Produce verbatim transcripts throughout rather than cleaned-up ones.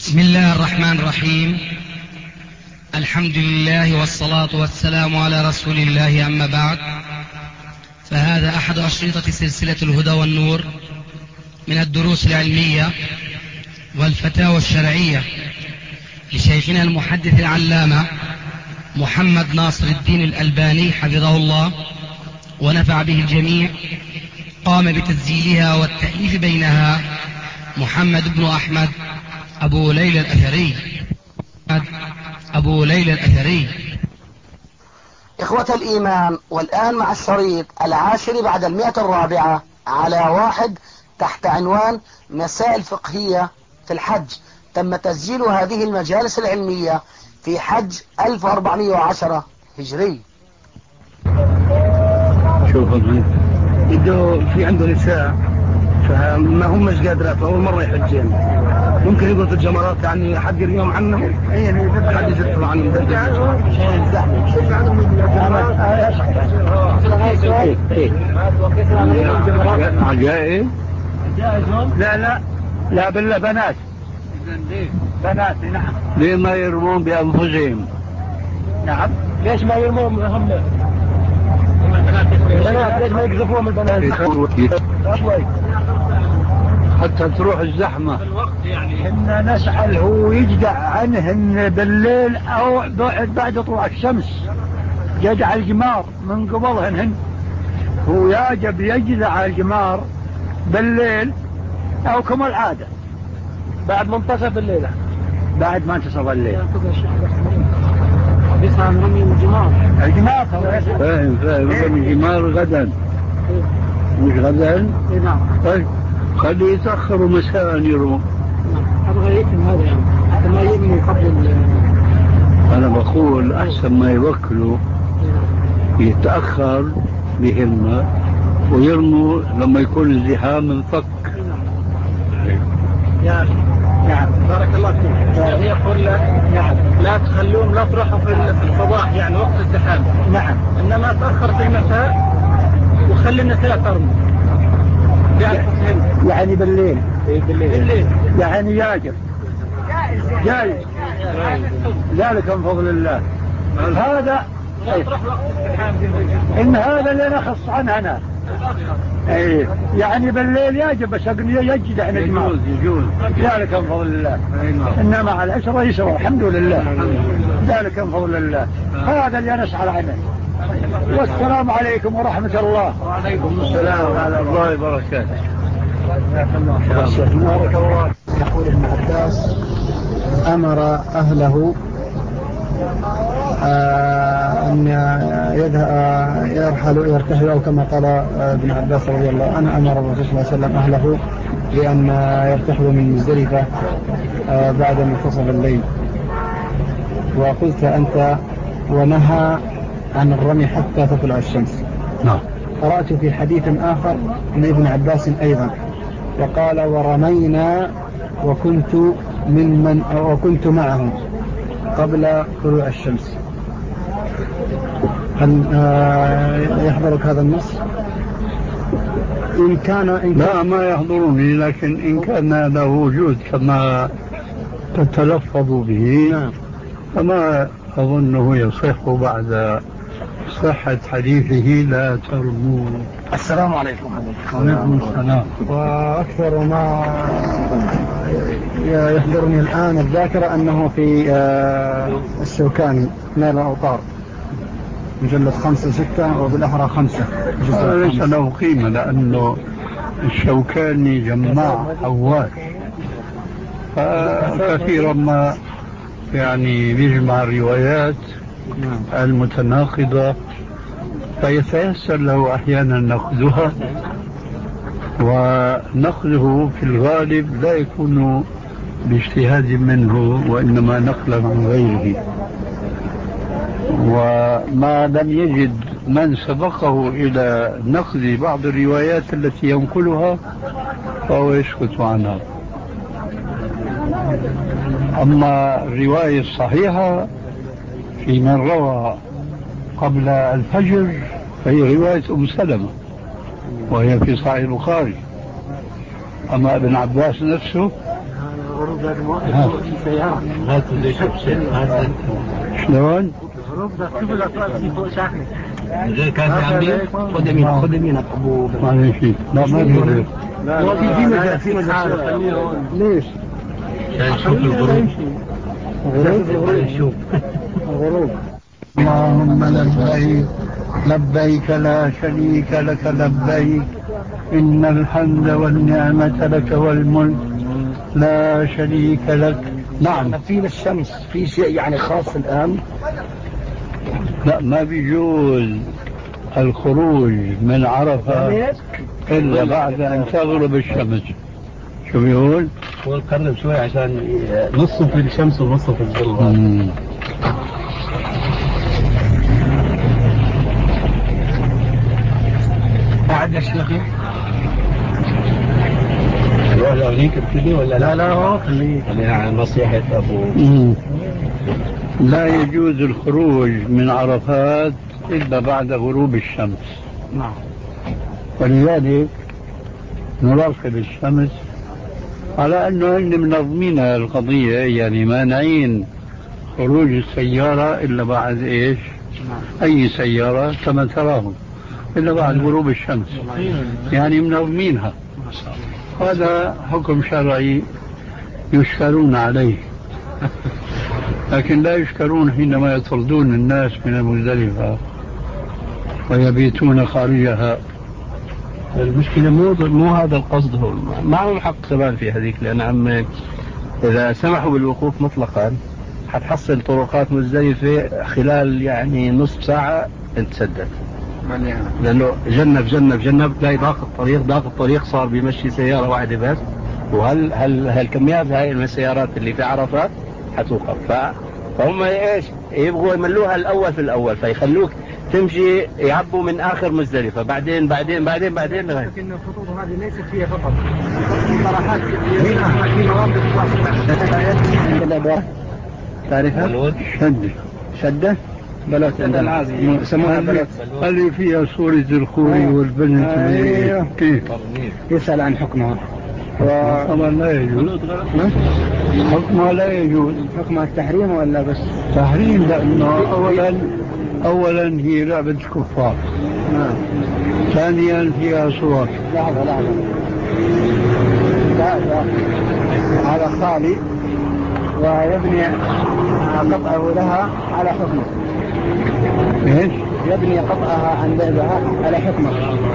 بسم الله الرحمن الرحيم. الحمد لله والصلاة والسلام على رسول الله، أما بعد، فهذا أحد أشرطة سلسلة الهدى والنور من الدروس العلمية والفتاوى الشرعية لشيخنا المحدث العلامة محمد ناصر الدين الألباني حفظه الله ونفع به الجميع. قام بتسجيلها والتأليف بينها محمد بن أحمد أبو ليلى الأثري أبو ليلى الأثري إخوة الإيمان، والآن مع الشريط العاشر بعد المئة الرابعة على واحد تحت عنوان مسائل فقهية في الحج. تم تسجيل هذه المجالس العلمية في حج ألف وأربعمائة وعشرة هجري. شوف يبدو في عنده نساء فما هم مش قادرات أول مرة يحجين، ممكن يقول في الجمرات يعني حق اليوم عنه حد يطلع عنه عجائب. لا لا لا بالله بنات بنات نعم. ليه ما يرمون بأنفسهم؟ نعم. ليش ما يرمون هم البنات؟ ليش ما يقذفوهم البنات شوي حتى تروح الزحمة؟ يعني إن نسأل هو يجدع عنهن بالليل أو بعد طلوع الشمس، يجدع الجمار من قبلهن. هو يجب يجدع الجمار بالليل أو كما العادة بعد منتصف الليلة، بعد ما انتصف الليل بيصير رمي الجمار. الجمار فاهم فاهم رمي الجمار غدا مش غدا. نعم. طيب خليه يتأخروا مساء يروم. أبغى يتم هذا يعني حتى ما يرموا قبل. أنا بقول أحسن ما يوكلوا يتأخر بهمة ويرموا لما يكون الزحام انفك. نعم نعم بارك الله فيك. يعني يقول نعم لا تخلوهم لا تروحوا في الصباح يعني وقت الزحام. نعم. إنما تأخر في المساء وخلي النساء ترموا يعني بالليل. بالليل. بالليل يعني ياجر جاي ذلك من فضل الله. هذا إن هذا اللي نخص عنه أنا. ايه يعني بالليل يجب بس يجد احنا يجوز يجوز ذلك من فضل الله. انما على العشرة يسوى الحمد لله ذلك من فضل الله. هذا اللي نسعى عنه. والسلام عليكم ورحمة الله. وعليكم السلام ورحمة الله وبركاته. بارك الله. يقول ابن عباس أمر أهله آه أن يذهب يرحلوا يرتحلوا، أو كما قال ابن عباس رضي الله عنه أمر الرسول صلى الله عليه وسلم أهله بأن يرتحلوا من مزدلفة آه بعد منتصف الليل. وقلت أنت ونهى عن الرمي حتى تطلع الشمس. نعم. قرأت في حديث آخر من ابن عباس أيضا وقال ورمينا وكنت ممن وكنت معهم قبل طلوع الشمس. هل يحضرك هذا النص؟ إن كان إن كان لا ما يحضرني، لكن إن كان له وجود كما تتلفظ به فما أظنه يصح بعد صحة حديثه لا ترموا. السلام عليكم. وعليكم السلام. وأكثر ما يحضرني الآن الذاكرة أنه في الشوكاني نيل الأوطار مجلد خمسة ستة وبالأحرى خمسة. ليس له قيمة لأنه الشوكاني جماع حواش فكثيرا ما يعني بيجمع الروايات المتناقضة فيتيسر له أحيانا نقدها، ونقده في الغالب لا يكون باجتهاد منه وإنما نقلا عن غيره. وما لم يجد من سبقه إلى نقد بعض الروايات التي ينقلها فهو يسكت عنها. أما الرواية الصحيحة في من روى قبل الفجر فهي رواية أم سلمة وهي في صحيح البخاري. أما ابن عباس نفسه الغروب لازم واحد في سيارة. هات ليش بشيء هات شلون؟ الغروب ده شوف الأطراف دي فوق شحنة. زي كان عندي خذ يمين خذ يمين أبو ما في شيء. لا ما في غير. لا في في مجال في مجال. ليش؟ عشان نشوف الغروب. غروب نشوف الغروب. اللهم لبيك لبيك لا شريك لك لبيك إن الحمد والنعمة لك والملك لا شريك لك. نعم. في للشمس في شيء يعني خاص الآن؟ لا ما بيجوز الخروج من عرفة إلا بعد أن تغرب الشمس. شو بيقول؟ هو نقرب شوي عشان نصه في الشمس ونصه في الظل. قاعد يا شيخي ولا هنيك ابتدي ولا لا؟ لا هو خليك يعني نصيحة أبو. لا يجوز الخروج من عرفات إلا بعد غروب الشمس. نعم. ولذلك نراقب الشمس على أنه هن منظمين القضية، يعني مانعين خروج السيارة إلا بعد إيش؟ أي سيارة كما تراهم إلا بعد غروب الشمس، يعني منظمينها. هذا حكم شرعي يشكرون عليه، لكن لا يشكرون حينما يطردون الناس من المزدلفة ويبيتون خارجها. المشكلة مو مو هذا القصد، هو ما هم حق كمان في هذيك، لأن عم إذا سمحوا بالوقوف مطلقا حتحصل طرقات مزدلفة خلال يعني نصف ساعة انتسدت، لأنه جنب جنب جنب تلاقي ضاق الطريق ضاق الطريق صار بيمشي سيارة واحدة بس، وهل هل هالكميات هاي من السيارات اللي في عرفات حتوقف. فهم ايش يبغوا يملوها الأول في الأول، فيخلوك تمشي يعبوا من آخر مزدلفة بعدين بعدين بعدين بعدين لغاية. لكن الخطوط هذه ليست فيها فقط صراحات في مرافق تعرفها؟ شدة شدة بلوت عندنا يسمونها بلوت اللي فيها صورة الخوري والبنت. ايوه كيف؟ يسأل عن حكمها. طبعا لا يجوز حكمها، لا يجوز حكمها التحريم ولا بس تحريم؟ لأنه أولا أولا هي لعبة كفار. ثانيا فيها صور. لحظة لحظة لا لا هذا خالي ويبني قطعه لها على حكمه. ايش؟ يبني قطعها عن بيعها على حكمه.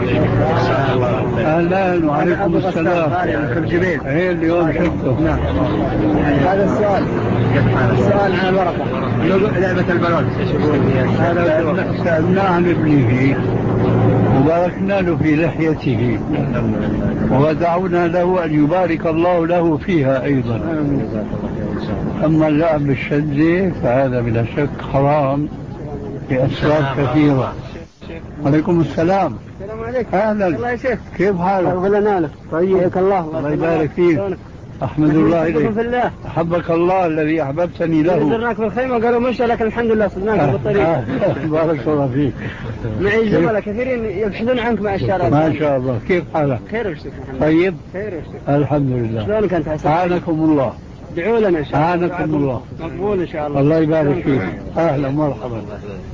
اهلا وعليكم السلام. ايه اليوم شفته. نعم. هذا السؤال السؤال عن الورقة لعبة البلوت هذا سألناه عن ابنه وباركنا له في لحيته ودعونا له أن يبارك الله له فيها أيضا. أما اللعب بالشدة فهذا بلا شك حرام لأسباب كثيرة. عليكم السلام. السلام عليكم. أهلا. الله يا شيخ. كيف حالك؟ أغلنا لك. طيب الله الله يبارك فيك. أحمد الله إليك. في الله. أحبك الله الذي أحببتني له. نزلناك بالخيمة قالوا مشى، لكن الحمد لله صدناك آه بالطريق. آه بارك الله فيك. معي زملاء كثيرين يبحثون عنك مع الشارع. ما شاء الله. كيف حالك؟ خير يا شيخ. طيب. خير يا شيخ. الحمد لله. شلونك أنت حسن؟ أعانكم الله. ادعوا لنا إن شاء الله. أعانكم الله. مقبول إن شاء الله. الله يبارك فيك. أهلا مرحبا.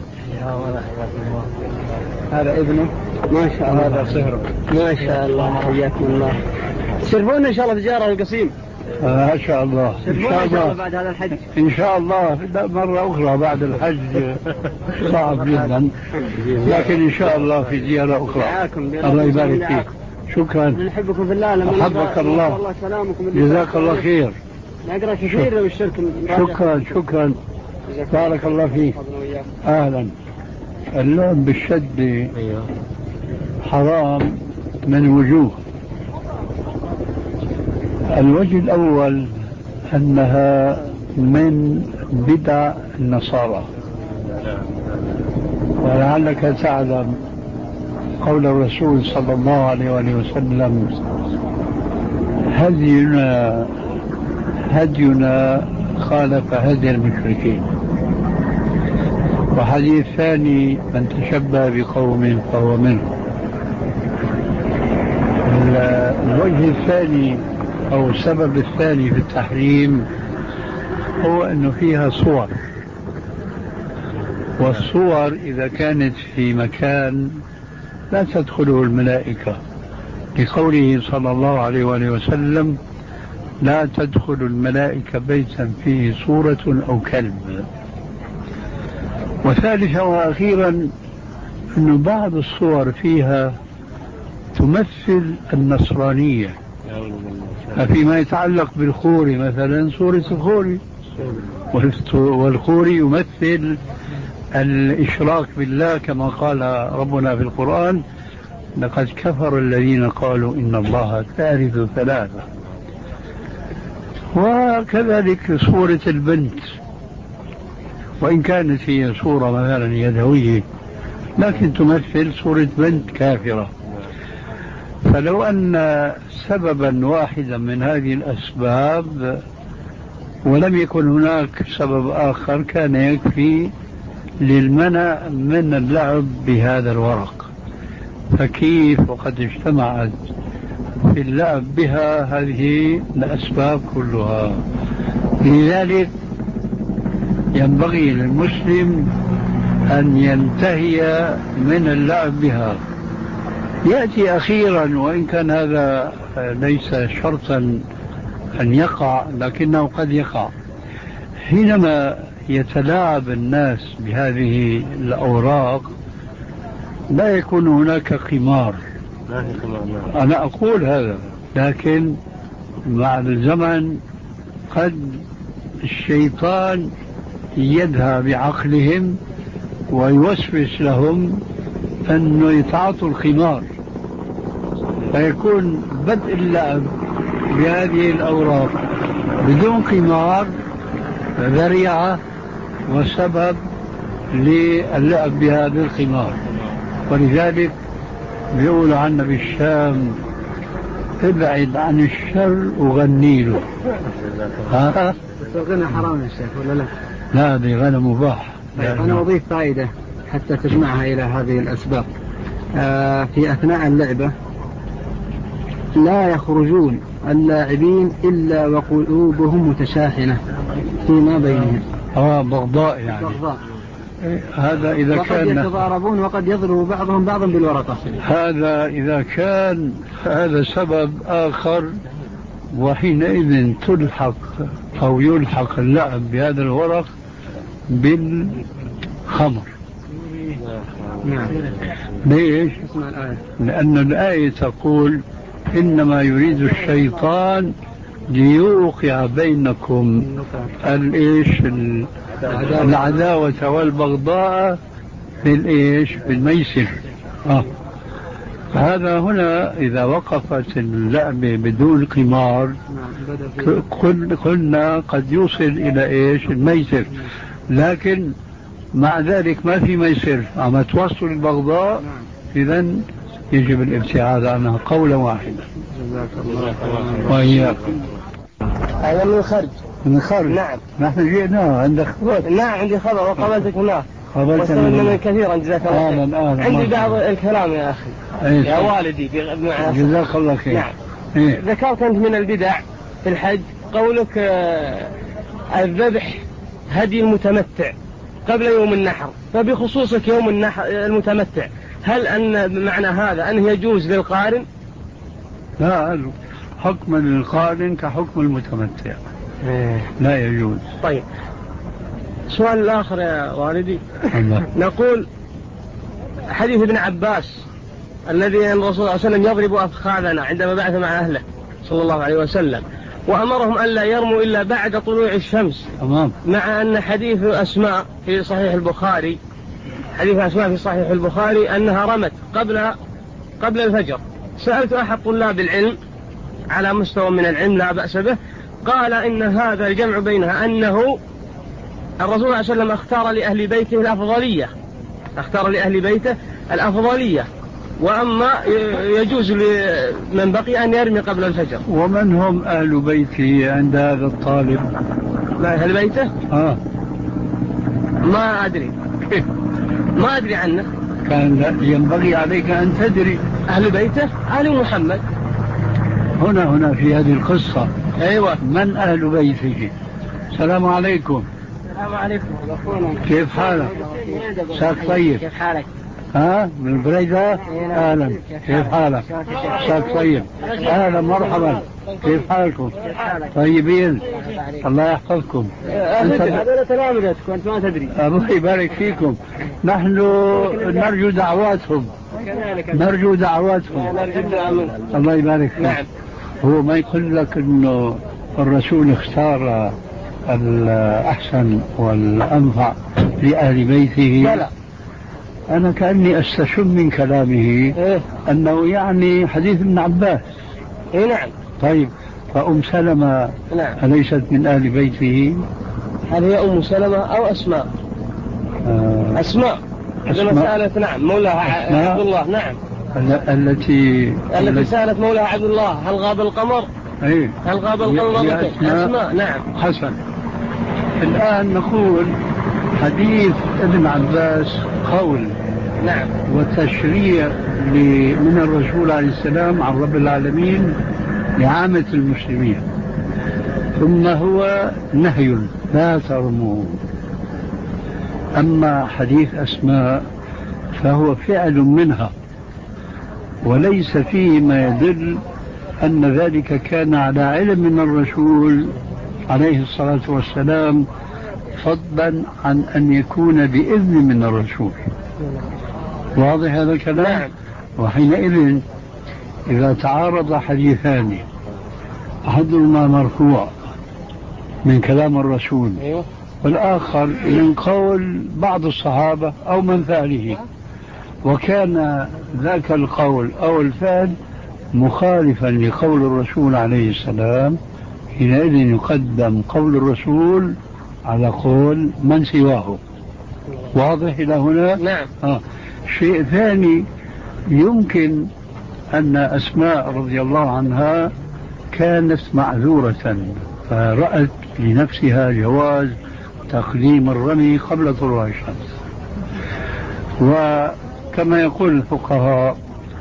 هذا ابنه ما شاء الله. هذا صهره ما شاء الله. حياكم الله. تشرفونا إن شاء الله في زيارة القصيم. ما آه شاء الله. إن شاء الله بعد هذا الحج. إن شاء الله مرة أخرى بعد الحج صعب جدا، لكن إن شاء الله في زيارة أخرى. الله يبارك فيك. شكرا. نحبكم في الله. أحبك الله. جزاك الله خير. نقرأ كثير بالشرك. شكرا شكرا. بارك الله فيك. أهلا. اللعب بالشد حرام من وجوه. الوجه الأول أنها من بدع النصارى، ولعلك تعلم قول الرسول صلى الله عليه وسلم: هدينا هدينا خالف هدي المشركين. وحديث ثاني: من تشبه بقوم فهو منهم. الوجه الثاني أو السبب الثاني في التحريم هو أنه فيها صور، والصور إذا كانت في مكان لا تدخله الملائكة، لقوله صلى الله عليه وآله وسلم: لا تدخل الملائكة بيتا فيه صورة أو كلب. وثالثا وأخيرا أن بعض الصور فيها تمثل النصرانية، فيما يتعلق بالخوري مثلا صورة الخوري، والخوري يمثل الإشراك بالله كما قال ربنا في القرآن: لقد كفر الذين قالوا إن الله ثالث ثلاثة. وكذلك صورة البنت، وإن كانت هي صورة مثلا يدوية لكن تمثل صورة بنت كافرة. فلو أن سببا واحدا من هذه الأسباب ولم يكن هناك سبب آخر كان يكفي للمنع من اللعب بهذا الورق، فكيف وقد اجتمعت في اللعب بها هذه الأسباب كلها؟ لذلك ينبغي للمسلم أن ينتهي من اللعب بها. يأتي أخيرا، وإن كان هذا ليس شرطا أن يقع لكنه قد يقع، حينما يتلاعب الناس بهذه الأوراق لا يكون هناك قمار. أنا أقول هذا، لكن مع الزمن قد الشيطان يدهى بعقلهم ويوسوس لهم أنه يتعاطوا الخمار، فيكون بدء اللعب بهذه الأوراق بدون قمار ذريعة وسبب للعب بها بالقمار. ولذلك بيقول عنا بالشام: ابعد عن الشر وغني له. ها؟ بس الغنى حرام يا شيخ ولا لا؟ لا، هذه غنى مباح. طيب أنا أضيف فائدة حتى تجمعها إلى هذه الأسباب. آه في أثناء اللعبة لا يخرجون اللاعبين إلا وقلوبهم متشاحنة فيما بينهم. آه بغضاء يعني. بغضاء. هذا إذا وقد كان يتضاربون وقد يضرب بعضهم بعضا بالورقة. هذا إذا كان هذا سبب آخر، وحينئذ تلحق أو يلحق اللعب بهذا الورق بالخمر. نعم. ليش؟ لأن الآية تقول: إنما يريد الشيطان ليوقع بينكم الإيش العداوة والبغضاء في الإيش بالميسر. آه. هذا هنا إذا وقفت اللعبة بدون قمار قلنا قد يوصل إلى إيش الميسر، لكن مع ذلك ما في ميسر، عم توصل البغضاء، إذن يجب الابتعاد عنها قولا واحدا. وإياكم. هذا من الخرج. من الخرج. نعم. نحن جئنا عندك خبر. نعم عندي خبر وقابلتك هناك. قابلتنا من كثيرا جزاك الله خير. آه آه عندي بعض الكلام يا أخي. أيه يا والدي جزاك الله خير. نعم. إيه؟ ذكرت أنت من البدع في الحج قولك آه الذبح هدي المتمتع قبل يوم النحر، فبخصوصك يوم النحر المتمتع هل أن معنى هذا أنه يجوز للقارن؟ لا، حكم للقارن كحكم المتمتع. إيه؟ لا يجوز. طيب سؤال الآخر يا والدي. نقول حديث ابن عباس الذي الرسول صلى الله عليه وسلم يضرب أفخاذنا عندما بعث مع أهله صلى الله عليه وسلم، وأمرهم ألا يرموا إلا بعد طلوع الشمس. تمام. مع أن حديث أسماء في صحيح البخاري حديث أسماء في صحيح البخاري أنها رمت قبل قبل الفجر. سألت أحد طلاب العلم على مستوى من العلم لا بأس به، قال إن هذا الجمع بينها أنه الرسول صلى الله عليه وسلم اختار لأهل بيته الأفضلية اختار لأهل بيته الأفضلية وأما يجوز لمن بقي أن يرمي قبل الفجر. ومن هم أهل بيته عند هذا الطالب؟ لا أهل بيته؟ آه. ما أدري ما أدري عنه. كان ينبغي عليك أن تدري. أهل بيته آل محمد. هنا هنا في هذه القصة. أيوة. من أهل بيته؟ السلام عليكم. السلام عليكم. كيف حالك؟ ساك طيب. كيف حالك؟ ها من بريدة؟ أهلا. كيف حالك؟ ساك طيب. أهلا مرحبا. كيف حالكم؟ طيبين. الله يحفظكم. هذول تلامذتكم أنت ما تدري. الله يبارك فيكم. نحن نرجو دعواتهم. نرجو دعواتهم. الله يبارك فيكم. نعم. هو ما يقول لك إنه الرسول اختار الأحسن والأنفع لأهل بيته؟ لا. أنا كأني أستشم من كلامه إيه؟ أنه يعني حديث ابن عباس. إيه نعم. طيب فأم سلمة نعم. أليست من أهل بيته؟ هل هي أم سلمة أو أسماء؟ آه أسماء. عندما سألت نعم مولاها عبد الله. نعم. التي التي سألت مولاها عبد الله هل غاب القمر؟ ايه هل غاب القمر؟ أسماء. أسماء. نعم. حسن. الآن نقول حديث ابن عباس قول. نعم. وتشريع من الرسول عليه السلام عن رب العالمين لعامة المسلمين، ثم هو نهي لا ترموا. أما حديث أسماء فهو فعل منها، وليس فيه ما يدل أن ذلك كان على علم من الرسول عليه الصلاة والسلام، فضلا عن أن يكون بإذن من الرسول. واضح هذا الكلام؟ نعم. وحينئذ إذا تعارض حديثان أحدهما مرفوع من كلام الرسول أيوه. والآخر من قول بعض الصحابة أو من فعله، وكان ذاك القول أو الفعل مخالفا لقول الرسول عليه السلام، حينئذ يقدم قول الرسول على قول من سواه. واضح إلى هنا؟ نعم. آه. شيء ثاني، يمكن أن أسماء رضي الله عنها كانت معذورة فرأت لنفسها جواز تقديم الرمي قبل طلوع الشمس. وكما يقول الفقهاء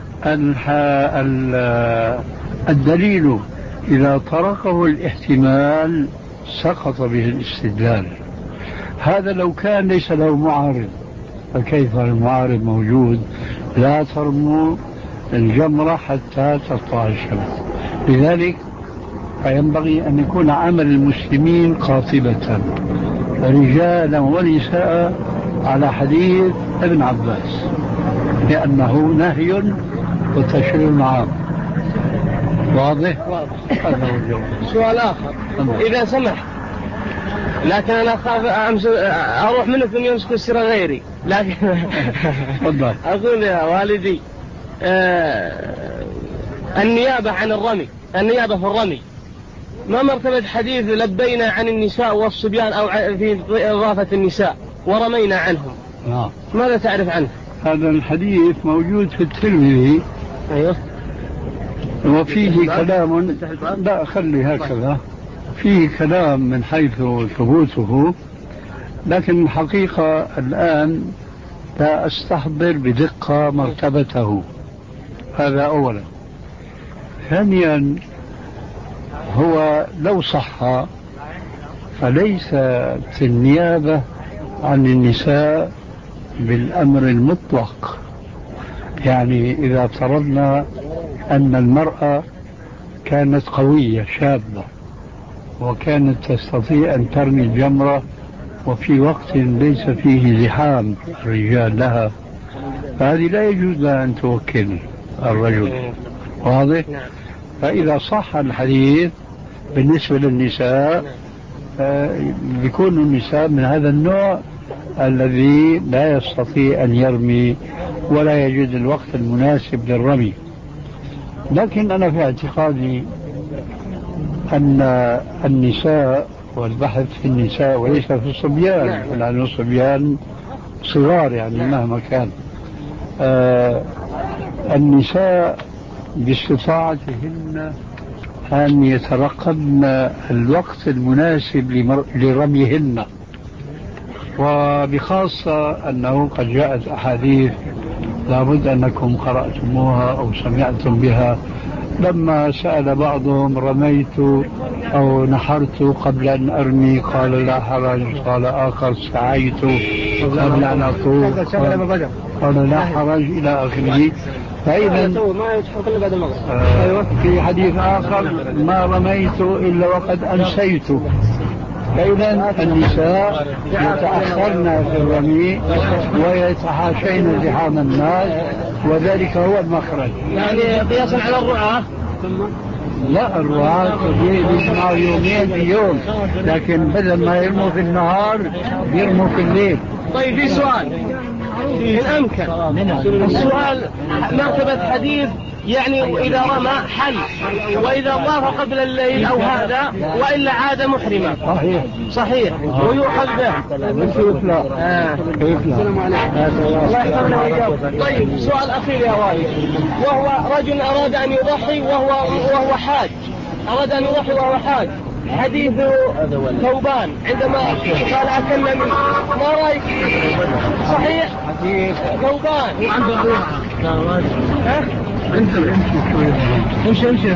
الدليل إذا طرقه الاحتمال سقط به الاستدلال. هذا لو كان ليس له معارض، فكيف المعارض موجود؟ لا ترموا الجمرة حتى تطلع الشمس. لذلك فينبغي أن يكون عمل المسلمين قاطبة رجالا ونساء على حديث ابن عباس، لأنه نهي وتشريع عام. واضح؟ هذا هو الجواب. سؤال آخر إذا سمح، لكن أنا أخاف أروح منه ثم يمسك السر غيري، لكن أقول يا والدي آه النيابة عن الرمي، النيابة في الرمي ما مرتبة حديث لبينا عن النساء والصبيان أو في إضافة النساء ورمينا عنهم؟ نعم. ماذا تعرف عنه؟ هذا الحديث موجود في الترمذي. أيوه. وفيه كلام، لا خلي هكذا، فيه كلام من حيث ثبوته، لكن الحقيقة الآن لا أستحضر بدقة مرتبته. هذا أولا. ثانيا، هو لو صح فليست النيابة عن النساء بالأمر المطلق. يعني إذا افترضنا أن المرأة كانت قوية شابة وكانت تستطيع أن ترمي الجمرة وفي وقت ليس فيه زحام الرجال لها، فهذه لا يجوز لها أن توكل الرجل. واضح؟ فإذا صح الحديث بالنسبة للنساء بيكون النساء من هذا النوع الذي لا يستطيع أن يرمي ولا يجد الوقت المناسب للرمي. لكن أنا في اعتقادي أن النساء والبحث في النساء وليس في الصبيان، لأن الصبيان صغار يعني مهما كان، آه النساء باستطاعتهن أن يترقبن الوقت المناسب لرميهن، وبخاصة أنه قد جاءت أحاديث لابد أنكم قرأتموها أو سمعتم بها لما سأل بعضهم رميت أو نحرت قبل أن أرمي قال لا حرج، قال آخر سعيت قبل أن أطوف قال لا حرج إلى آخره. فإذا في حديث آخر ما رميت إلا وقد أنسيت. فإذا النساء يتأخرن في الرمي ويتحاشين زحام الناس، وذلك هو المخرج. يعني قياسا على الرعاة. لا، الرعاة يجمعوا يومين في يوم، لكن بدل ما يرموا في النهار يرموا في الليل. طيب في سؤال إن أمكن، السؤال مرتبة حديث يعني إذا رمى حل، وإذا طاف قبل الليل أو هذا وإلا عاد محرما. صحيح صحيح ويؤخذ به. آه. السلام عليكم. الله يحفظنا وإياكم. طيب سؤال أخير يا والد، وهو رجل أراد أن يضحي وهو وهو حاج، أراد أن يضحي وهو حاج. حديث ثوبان عندما قال أكلنا منه، ما رأيك؟ صحيح حديث ثوبان ايش ايش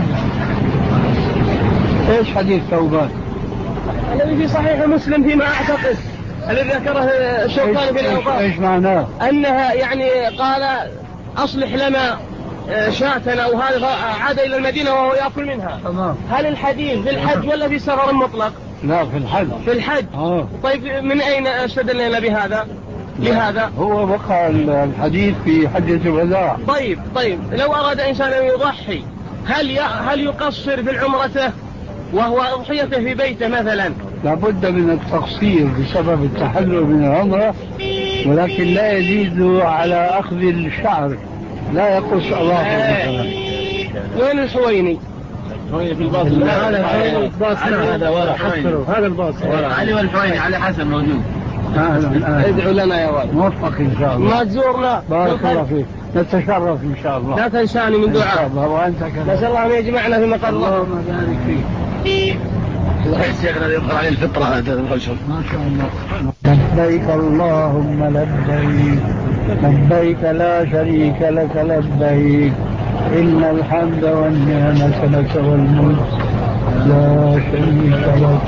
ايش حديث ثوبان الذي في صحيح مسلم فيما اعتقد، الذي ذكره الشوكاني في الأوقاف. ايش معناه؟ انها يعني قال اصلح لنا شاتنا او هذا، عاد الى المدينه وهو ياكل منها. تمام. هل الحديث في الحج ولا في سفر مطلق؟ لا في الحج. في الحج. آه. طيب من اين استدلنا بهذا؟ لهذا هو وقع الحديث في حجة الوداع. طيب طيب لو أراد إنسان أن يضحي، هل هل يقصر في العمرة وهو أضحيته في بيته مثلا؟ لابد من التقصير بسبب التحلل من العمرة، ولكن لا يزيد على أخذ الشعر، لا يقص الله مثلا. وين الحويني؟ في الباص. هذا الباص. هذا ورا. هذا الباص. علي والحويني علي حسن موجود. ادعوا لنا يا والد. موفق إن شاء الله. ما تزورنا. بارك الله فيك. نتشرف إن شاء الله. لا تنساني من دعاء. إن شاء الله وأنت كذلك. نسأل الله أن يجمعنا في مقر الله. اللهم بارك فيك. شيخنا يقرأ عليه الفطرة هذا الرجل. ما شاء الله. لبيك اللهم لبيك لبيك لا شريك لك لبيك إن الحمد والنعمة لك والملك لا شريك لك.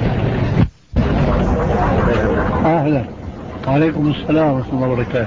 أهلا. وعليكم السلام ورحمة الله وبركاته.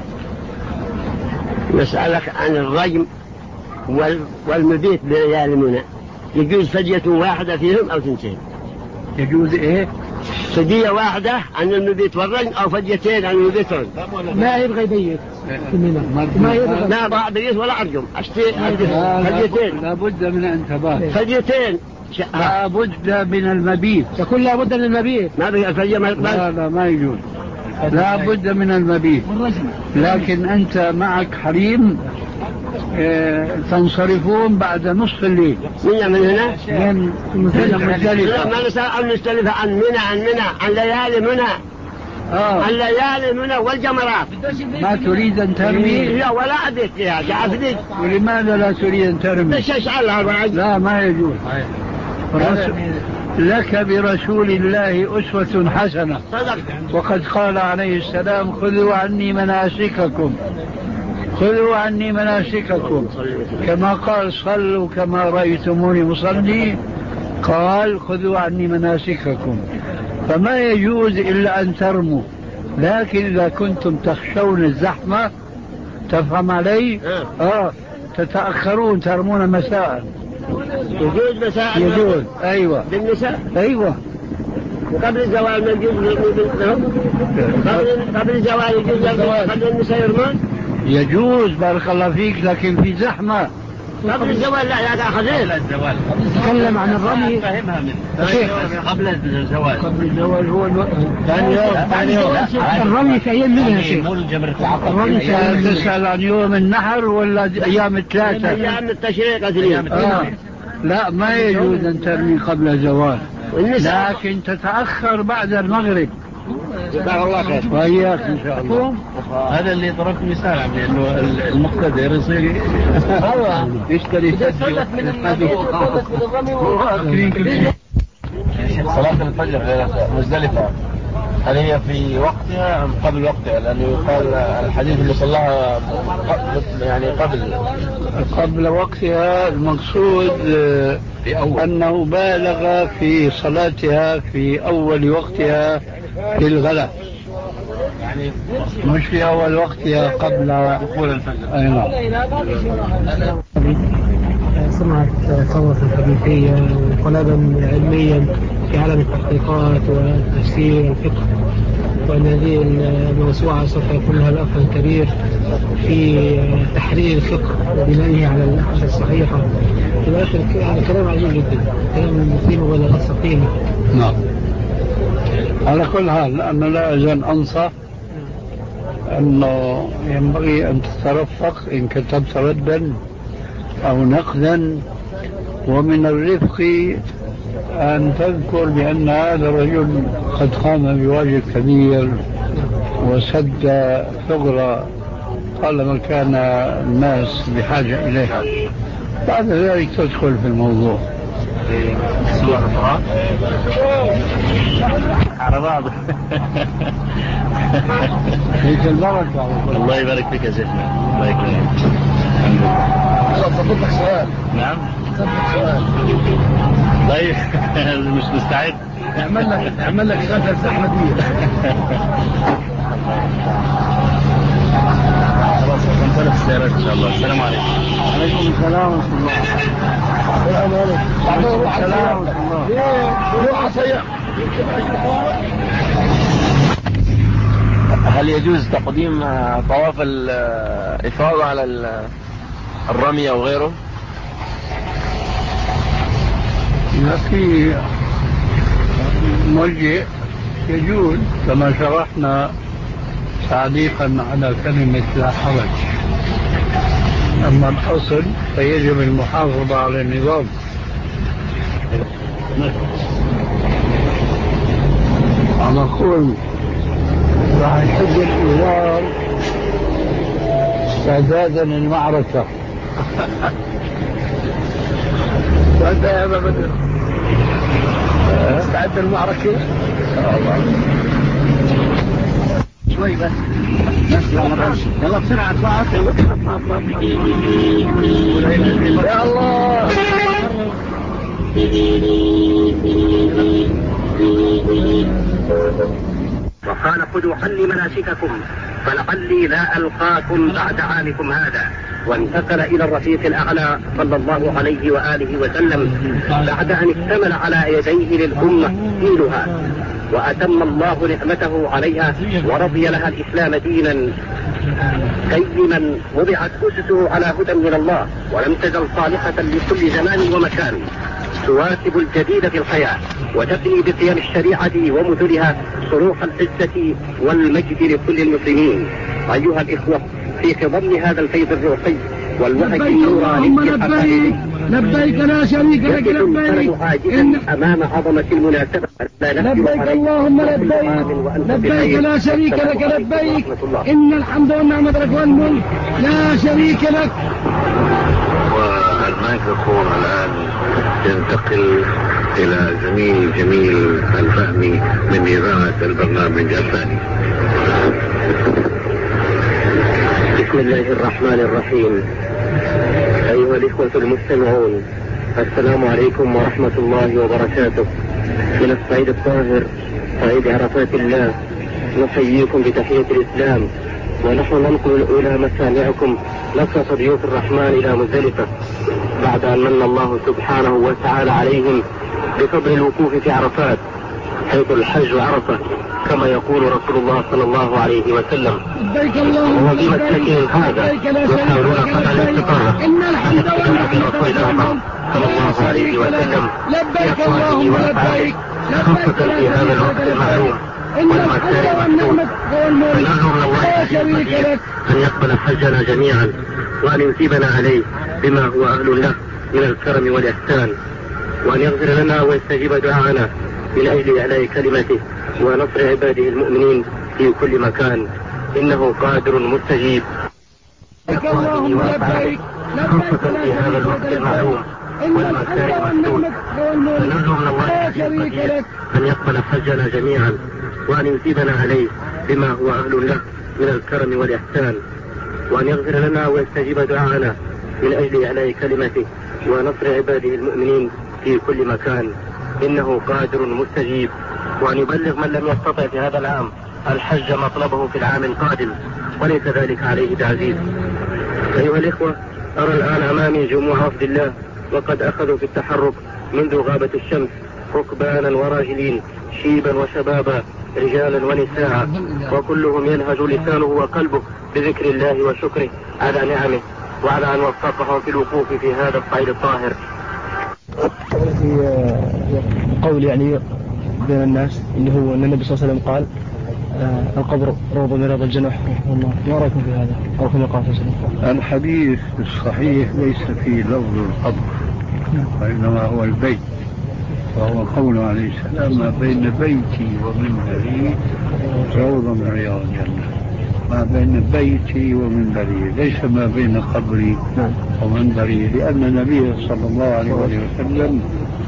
نسألك عن الرجم والمبيت بليالي منى، يجوز فدية واحدة فيهم أو تنتين؟ يجوز إيه؟ فدية واحدة عن المبيت والرجم أو فديتين عن المبيت والرجم. ما يبغى يبيت ما يبغى لا ضاع بيت ولا أرجم أشتي فديتين. لابد من انتباه. فديتين لابد من المبيت. يقول لابد من المبيت. ما بي الفدية ما يقبل. لا لا ما يجوز. لابد من المبيت. لكن أنت معك حريم اه تنصرفون بعد نصف الليل. من من هنا؟ من مزدلفة. لا ما نسأل عن مزدلفة، عن منى عن منى عن ليالي منى. آه. عن ليالي منى والجمرات. ما تريد أن ترمي؟ لا ولا أبيت فيها تعرفني. ولماذا لا تريد أن ترمي؟ ليش أسألها بعد؟ لا ما يجوز. لك برسول الله أسوة حسنة. وقد قال عليه السلام خذوا عني مناسككم خذوا عني مناسككم كما قال صلوا كما رأيتموني مصلي، قال خذوا عني مناسككم. فما يجوز إلا أن ترموا، لكن إذا كنتم تخشون الزحمة تفهم علي؟ آه تتأخرون ترمون مساء. يجوز مساء؟ يجوز. أيوة بالنساء؟ أيوة. وقبل الزوال ما يجوز قبل قبل الزوال يجوز قبل النساء يرمون؟ يجوز بارك الله فيك، لكن في زحمة. قبل الزوال لا يا أخذين. قبل الزوال. تكلم عن الرمي. فهمها من. شيخ قبل الزوال. قبل الزوال هو ثاني يوم. ثاني يوم. الرمي في أيام منها شيخ. الرمي تسأل عن يوم النحر ولا أيام الثلاثة؟ أيام التشريق أدريان. آه. لا ما يجوز أن ترمي قبل الزوال، لكن تتأخر بعد المغرب. جزاك الله خير. وإياك إن شاء الله. هذا اللي ضربت مثال عم لأنه المقتدر يصير يشتري تسلف من النبي وتسلف من الرمي. صلاة الفجر مزدلفة هل هي في وقتها أم قبل وقتها؟ لأنه يقال الحديث اللي صلاها يعني قبل قبل وقتها. المقصود في أول أنه بالغ في صلاتها في أول وقتها في الغلاء، يعني مش في أول وقتها قبل دخول الفجر. أي نعم. سمعت ثورة حديثية وطلبا علميا في عالم التحقيقات والتفسير والفقه، وأن هذه الموسوعة سوف يكون لها الأثر الكبير في تحرير الفقه وبنائه على الأحاديث الصحيحة. في الآخر يعني كلام عجيب جدا، كلام فيه مبالغات ثقيلة. نعم. على كل حال أنا لا أزال أنصح أنه ينبغي أن تترفق إن كتبت ردا أو نقدا، ومن الرفق أن تذكر بأن هذا الرجل قد قام بواجب كبير وسد ثغرة طالما كان الناس بحاجة إليها. بعد ذلك تدخل في الموضوع. على بعض. فيك البركة. الله يبارك فيك يا شيخنا. الله يكرمك. صدق سؤال. نعم. صدق سؤال. طيب مش مستعد. اعمل لك اعمل لك غزل أحمدية. خلاص ننطلق السيارات إن شاء الله. السلام عليكم. عليكم السلام ورحمة الله. السلام عليكم. السلام ورحمة الله. روح سيارة. هل يجوز تقديم طواف الإفاضة على الرمي أو غيره؟ في مرجع يجوز كما شرحنا تعليقا على كلمة لا حرج، أما الأصل فيجب المحافظة على النظام. أنا أقول راح يحج الإزار استعدادا للمعركة. وأنت يا أبا بدر استعد المعركة؟ شوي بس يلا بسرعة اطلع يا الله. وقال خذوا عني مناسككم فلعلي لا ألقاكم بعد عامكم هذا، وانتقل إلى الرفيق الأعلى صلى الله عليه وآله وسلم بعد أن اشتمل على يديه للأمة دينها، وأتم الله نعمته عليها ورضي لها الإسلام دينا قيما وضعت أسسه على هدى من الله، ولم تزل صالحة لكل زمان ومكان، تواكب الجديد في الحياة وتبني بقيم الشريعة ومثلها صروح العزة والمجد لكل المسلمين. أيها الإخوة، في خضم هذا الفيض الروحي والوهج النوراني الحقيقي لبيك لا شريك لك لبيك إن أمام عظمة المناسبة لبيك اللهم لبيك لبيك لا شريك لك لبيك إن الحمد والنعمة لك والملك لا شريك لك. والميكروفون الآن ينتقل إلى زميل جميل الفهمي من إذاعة البرنامج الثاني. بسم الله الرحمن الرحيم. أيها الإخوة المستمعون، السلام عليكم ورحمة الله وبركاته. من الصعيد الطاهر صعيد عرفات الله نحييكم بتحية الإسلام، ونحن ننقل إلى مسامعكم نصرة ضيوف الرحمن إلى مزدلفة بعد أن من الله سبحانه وتعالى عليهم بفضل الوقوف في عرفات، حيث الحج عرفة كما يقول رسول الله صلى الله عليه وسلم. وفي مسلكهم هذا يحاولون قطع الاستقامة في رسول الله صلى الله عليه وسلم بأقواله وأفعاله، خاصة في هذا الوقت المعلوم والمكان المحدود. فنرجو من الله القدير أن يقبل حجنا جميعا وأن يثيبنا عليه بما هو أهل له من الكرم والإحسان، وأن يغفر لنا ويستجيب دعاءنا من أجل إعلاء كلمته ونصر عباده المؤمنين في كل مكان، إنه قادر مستجيب. خاصة في هذا الوقت المعلوم والمكان المحدود. فنرجو من الله القدير أن يقبل حجنا جميعا وأن يثيبنا عليه بما هو أهل له من الكرم والإحسان، وأن يغفر لنا ويستجيب دعاءنا من أجل إعلاء كلمته ونصر عباده المؤمنين في كل مكان، إنه قادر مستجيب. وأن يبلغ من لم يستطع في هذا العام الحج مطلبه في العام القادم، وليس ذلك عليه بعزيز. أيها الإخوة، أرى الآن أمامي جموع وفد الله، وقد أخذوا في التحرك منذ غابة الشمس، ركبانا وراجلين، شيبا وشبابا، رجالا ونساء، وكلهم يلهج لسانه وقلبه بذكر الله وشكره على نعمه وعلى أن وفقهم في الوقوف في هذا الصعيد الطاهر. في قول يعني بين الناس اللي هو أن النبي صلى الله عليه وسلم قال آه القبر روضة من رياض الجنة رحمه الله، ما رأيكم في هذا؟ أو كما قال صلى الله عليه وسلم. الحديث الصحيح ليس فيه لفظ القبر، وإنما هو البيت، وهو قوله عليه السلام: ما بين بيتي ومنبري روضة من رياض الجنة. ما بين بيتي ومنبري، ليس ما بين قبري ومنبري، لأن النبي صلى الله عليه وسلم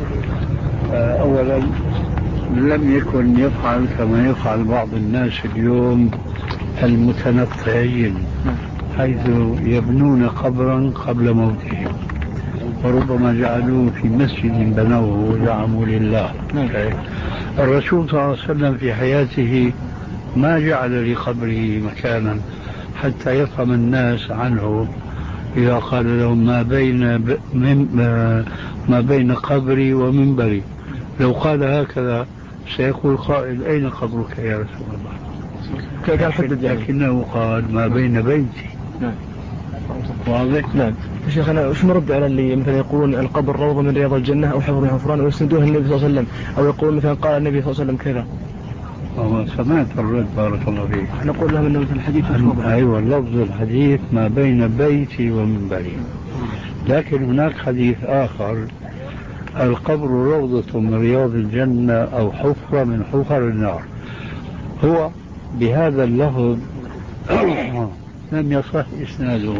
أولا لم يكن يفعل كما يفعل بعض الناس اليوم المتنطعين، حيث يبنون قبرا قبل موتهم، وربما جعلوه في مسجد بنوه وزعموا لله. الرسول صلى الله عليه وسلم في حياته ما جعل لقبره مكانا حتى يفهم الناس عنه إذا قال لهم ما بين ب... من... ما بين قبري ومنبري. لو قال هكذا سيقول قائل: أين قبرك يا رسول الله؟ كان حدد يعني. لكنه قال ما بين بيتي. نعم. واضح؟ نعم. شيخ أنا وش نرد على اللي مثلا يقولون القبر روضة من رياض الجنة أو حفر من حفران ويسندوه النبي صلى الله عليه وسلم، أو يقول مثلا قال النبي صلى الله عليه وسلم كذا؟ أو سمعت الرد بارك الله فيك. نقول لهم أنه مثل الحديث مش موضوع. أيوة، لفظ الحديث ما بين بيتي ومنبري، لكن هناك حديث آخر: القبر روضة من رياض الجنة أو حفرة من حفر النار. هو بهذا اللفظ لم يصح إسناده،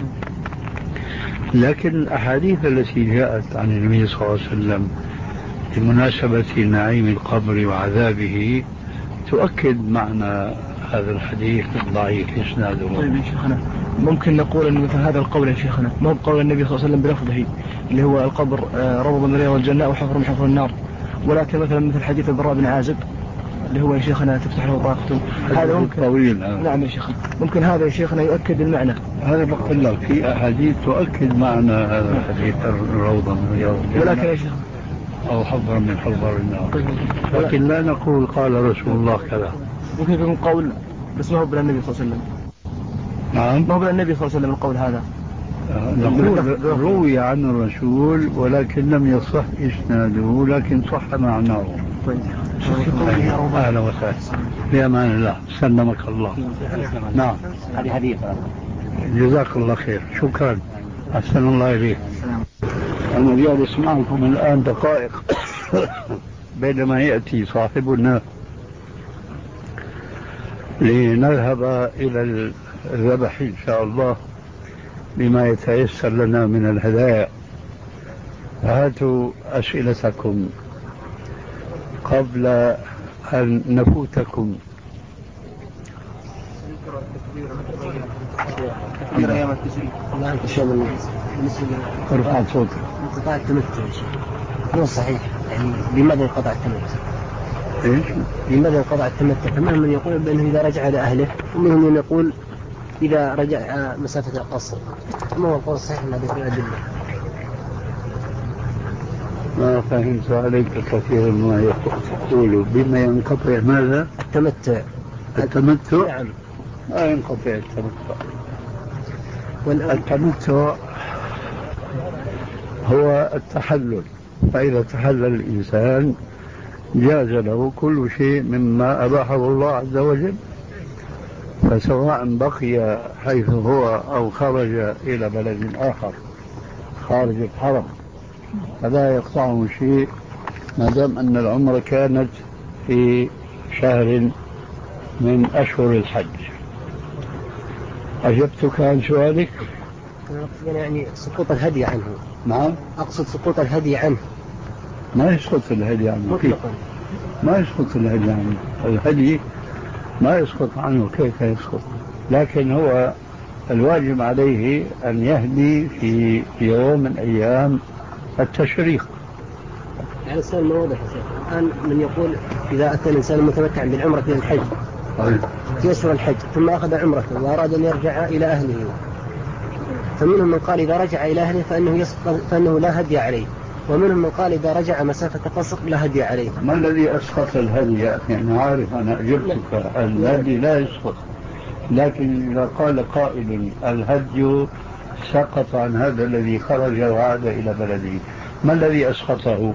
لكن الأحاديث التي جاءت عن النبي صلى الله عليه وسلم بمناسبة نعيم القبر وعذابه تؤكد معنى هذا الحديث الضعيف إسناده. طيب يا شيخنا، ممكن نقول أن مثل هذا القول يا شيخنا ما هو بقول النبي صلى الله عليه وسلم بلفظه اللي هو القبر روضة من رياض الجنة أو حفر من حفر النار، ولكن مثلا مثل حديث البراء بن عازب اللي هو يا شيخنا تفتح له طاقته، هذا ممكن طويل. هذا نعم يا شيخنا، ممكن هذا يا شيخنا يؤكد المعنى. هذا بقول لك في أحاديث تؤكد معنى هذا الحديث الروضة من رياض الجنة ولكن يا شيخنا أو حفر من حفر النار، لكن لا نقول قال رسول الله كذا. ممكن يكون قول بس ما هو بلا النبي صلى الله عليه وسلم. نعم، ما هو بلا النبي صلى الله عليه وسلم القول هذا. نقول روي عن الرسول ولكن لم يصح إسناده، لكن صح معناه. طيب أهلا وسهلا، بأمان الله، سلمك الله. نعم، هذه حديث. جزاك الله خير، شكرا، أحسن الله إليك. أنا جاي أسمعكم الآن دقائق بينما يأتي صاحبنا لنذهب إلى الذبح إن شاء الله بما يتيسر لنا من الهدايا. هاتوا أسئلتكم قبل أن نفوتكم. تكبير أيام التشريق. الله أنت شو بالنسبة ارفع صوتك. انقطاع التمتع هو صحيح، يعني لماذا انقطع التمتع؟ إيش؟ لماذا انقطع التمتع؟ فمنهم من يقول بأنه إذا رجع إلى أهله، ومنهم من يقول إذا رجع مسافة القصر. ما هو القول الصحيح من هذه الأدلة؟ ما فهمت عليك كثيرا ما يقول بما ينقطع ماذا؟ التمتع. التمتع؟ نعم. ما ينقطع التمتع. التمتع هو التحلل، فإذا تحلل الإنسان جاز له كل شيء مما أباحه الله عز وجل، فسواء بقي حيث هو أو خرج إلى بلد آخر خارج الحرم فلا يقطعه شيء ما دام أن العمرة كانت في شهر من أشهر الحج. أجبتك عن سؤالك؟ يعني سقوط الهدي عنه. نعم، أقصد سقوط الهدي عنه. ما يسقط الهدي عنه مطلقا. ما يسقط الهدي عنه، الهدي ما يسقط عنه، كيف يسقط؟ لكن هو الواجب عليه أن يهدي في يوم من أيام التشريق. يعني السؤال ما واضح يا شيخ. الآن من يقول إذا أتى الإنسان متمتعا بالعمرة إلى الحج في أشهر الحج ثم أخذ عمرته وأراد أن يرجع إلى أهله، فمنهم من قال إذا رجع إلى أهله فإنه, يسقط فإنه لا هدي عليه، ومنهم من قال إذا رجع مسافة قصر لا هدي عليه. ما الذي أسقط الهدي؟ يعني عارف أنا أجبتك الهدي لا يسقط، لكن إذا قال قائل الهدي سقط عن هذا الذي خرج وعاد إلى بلده، ما الذي أسقطه؟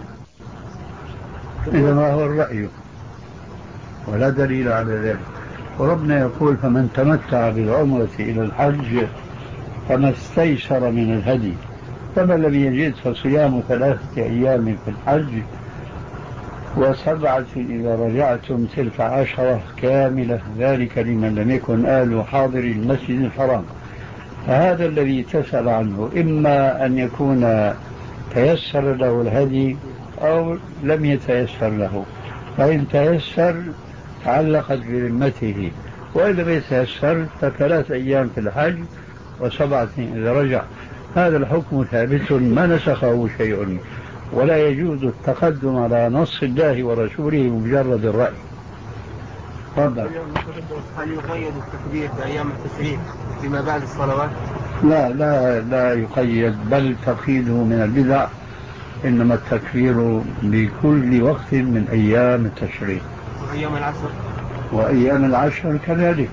إنما هو الرأي ولا دليل على ذلك. وربنا يقول فمن تمتع بالعمرة إلى الحج فما استيسر من الهدي، فمن لم يجد فصيام ثلاثة أيام في الحج وسبعة إذا رجعتم تلك عشرة كاملة، ذلك لمن لم يكن آل حاضر المسجد الحرام. فهذا الذي تسأل عنه إما أن يكون تيسر له الهدي أو لم يتيسر له، فإن تيسر تعلقت بذمته، وإذا لم يتيسر فثلاث أيام في الحج وسبعة إذا رجع. هذا الحكم ثابت ما نسخه شيء، ولا يجوز التقدم على نص الله ورسوله بمجرد الرأي. تفضل. هل يقيد التكبير بأيام التشريق فيما بعد الصلوات؟ لا لا لا يقيد، بل تقييده من البدع، إنما التكبير بكل وقت من أيام التشريق. وأيام العشر؟ وأيام العشر كذلك.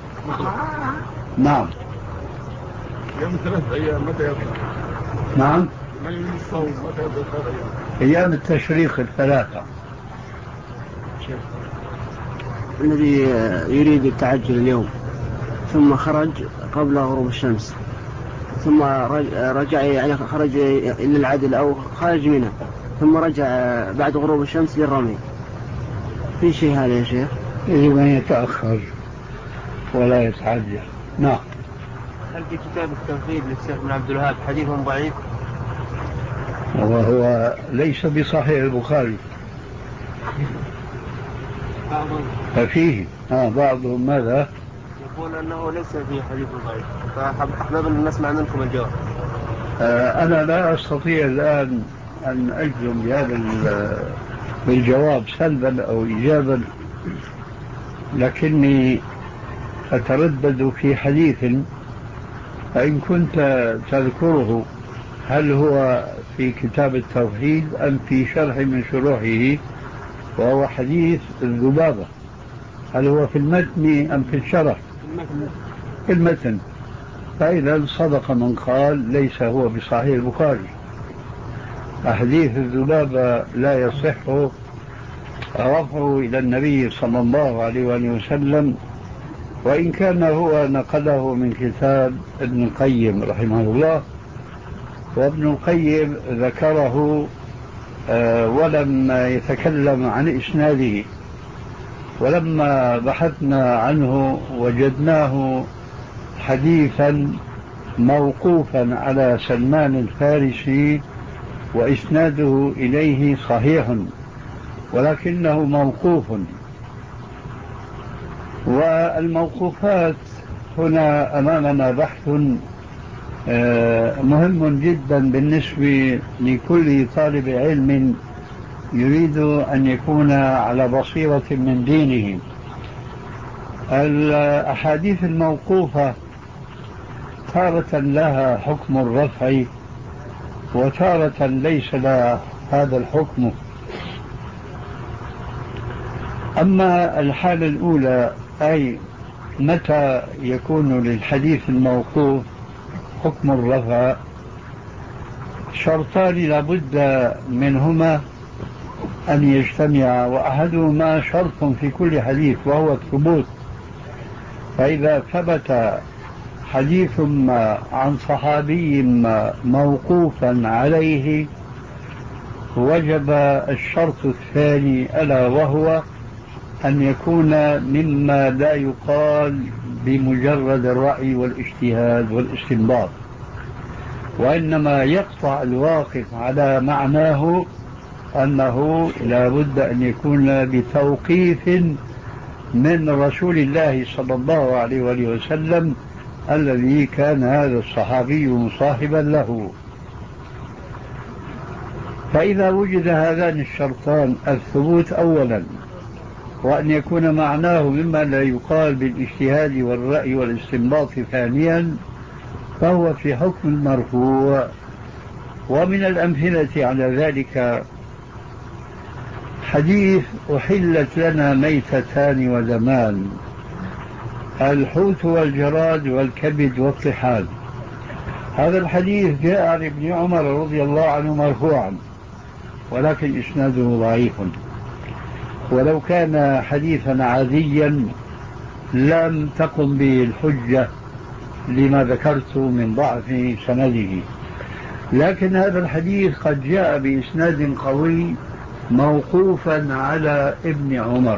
نعم. يوم ثلاث أيام متى يطلع؟ نعم. من يوم الصوم متى يطلع؟ أيام التشريق الثلاثة. الذي يريد التعجل اليوم ثم خرج قبل غروب الشمس ثم رجع، يعني خرج إلى العدل أو خارج منه ثم رجع بعد غروب الشمس للرمي، في شيء هذا يا شيخ؟ يجب أن يتأخر ولا يتعجل. نعم. هل في كتاب التوحيد للشيخ بن عبد الوهاب حديث ضعيف؟ وهو ليس بصحيح البخاري. ففيه آه بعضهم ماذا؟ يقول أنه ليس فيه حديث ضعيف، فأحببنا أن نسمع منكم الجواب. آه أنا لا أستطيع الآن أن أجزم بهذا بالجواب سلبا أو إيجابا، لكني أتردد في حديث، فإن كنت تذكره هل هو في كتاب التوحيد أم في شرح من شروحه، وهو حديث الذبابة، هل هو في المتن أم في الشرح؟ في المتن. فإذا صدق من قال ليس هو بصحيح البخاري. حديث الذبابة لا يصح رفعه إلى النبي صلى الله عليه وآله وسلم، وإن كان هو نقله من كتاب ابن القيم رحمه الله، وابن القيم ذكره ولم يتكلم عن إسناده، ولما بحثنا عنه وجدناه حديثا موقوفا على سلمان الفارسي وإسناده إليه صحيح ولكنه موقوف. والموقوفات هنا أمامنا بحث مهم جدا بالنسبة لكل طالب علم يريد أن يكون على بصيرة من دينه. الأحاديث الموقوفة تارة لها حكم الرفع وتارة ليس لها هذا الحكم. أما الحالة الأولى، أي متى يكون للحديث الموقوف حكم الرفع، شرطان لابد منهما أن يجتمعا، وأحدهما شرط في كل حديث وهو الثبوت. فإذا ثبت حديث ما عن صحابي ما موقوفا عليه وجب الشرط الثاني، ألا وهو أن يكون مما لا يقال بمجرد الرأي والاجتهاد والاستنباط، وإنما يقطع الواقف على معناه أنه لا بد أن يكون بتوقيف من رسول الله صلى الله عليه وآله وسلم الذي كان هذا الصحابي مصاحبا له. فإذا وجد هذان الشرطان، الثبوت أولا وأن يكون معناه مما لا يقال بالاجتهاد والرأي والاستنباط ثانيا، فهو في حكم المرفوع. ومن الأمثلة على ذلك حديث أحلت لنا ميتتان ودمان، الحوت والجراد والكبد والطحال. هذا الحديث جاء عن ابن عمر رضي الله عنه مرفوعا، ولكن إسناده ضعيف، ولو كان حديثا عاديا لم تقم به الحجة لما ذكرت من ضعف سنده. لكن هذا الحديث قد جاء بإسناد قوي موقوفا على ابن عمر.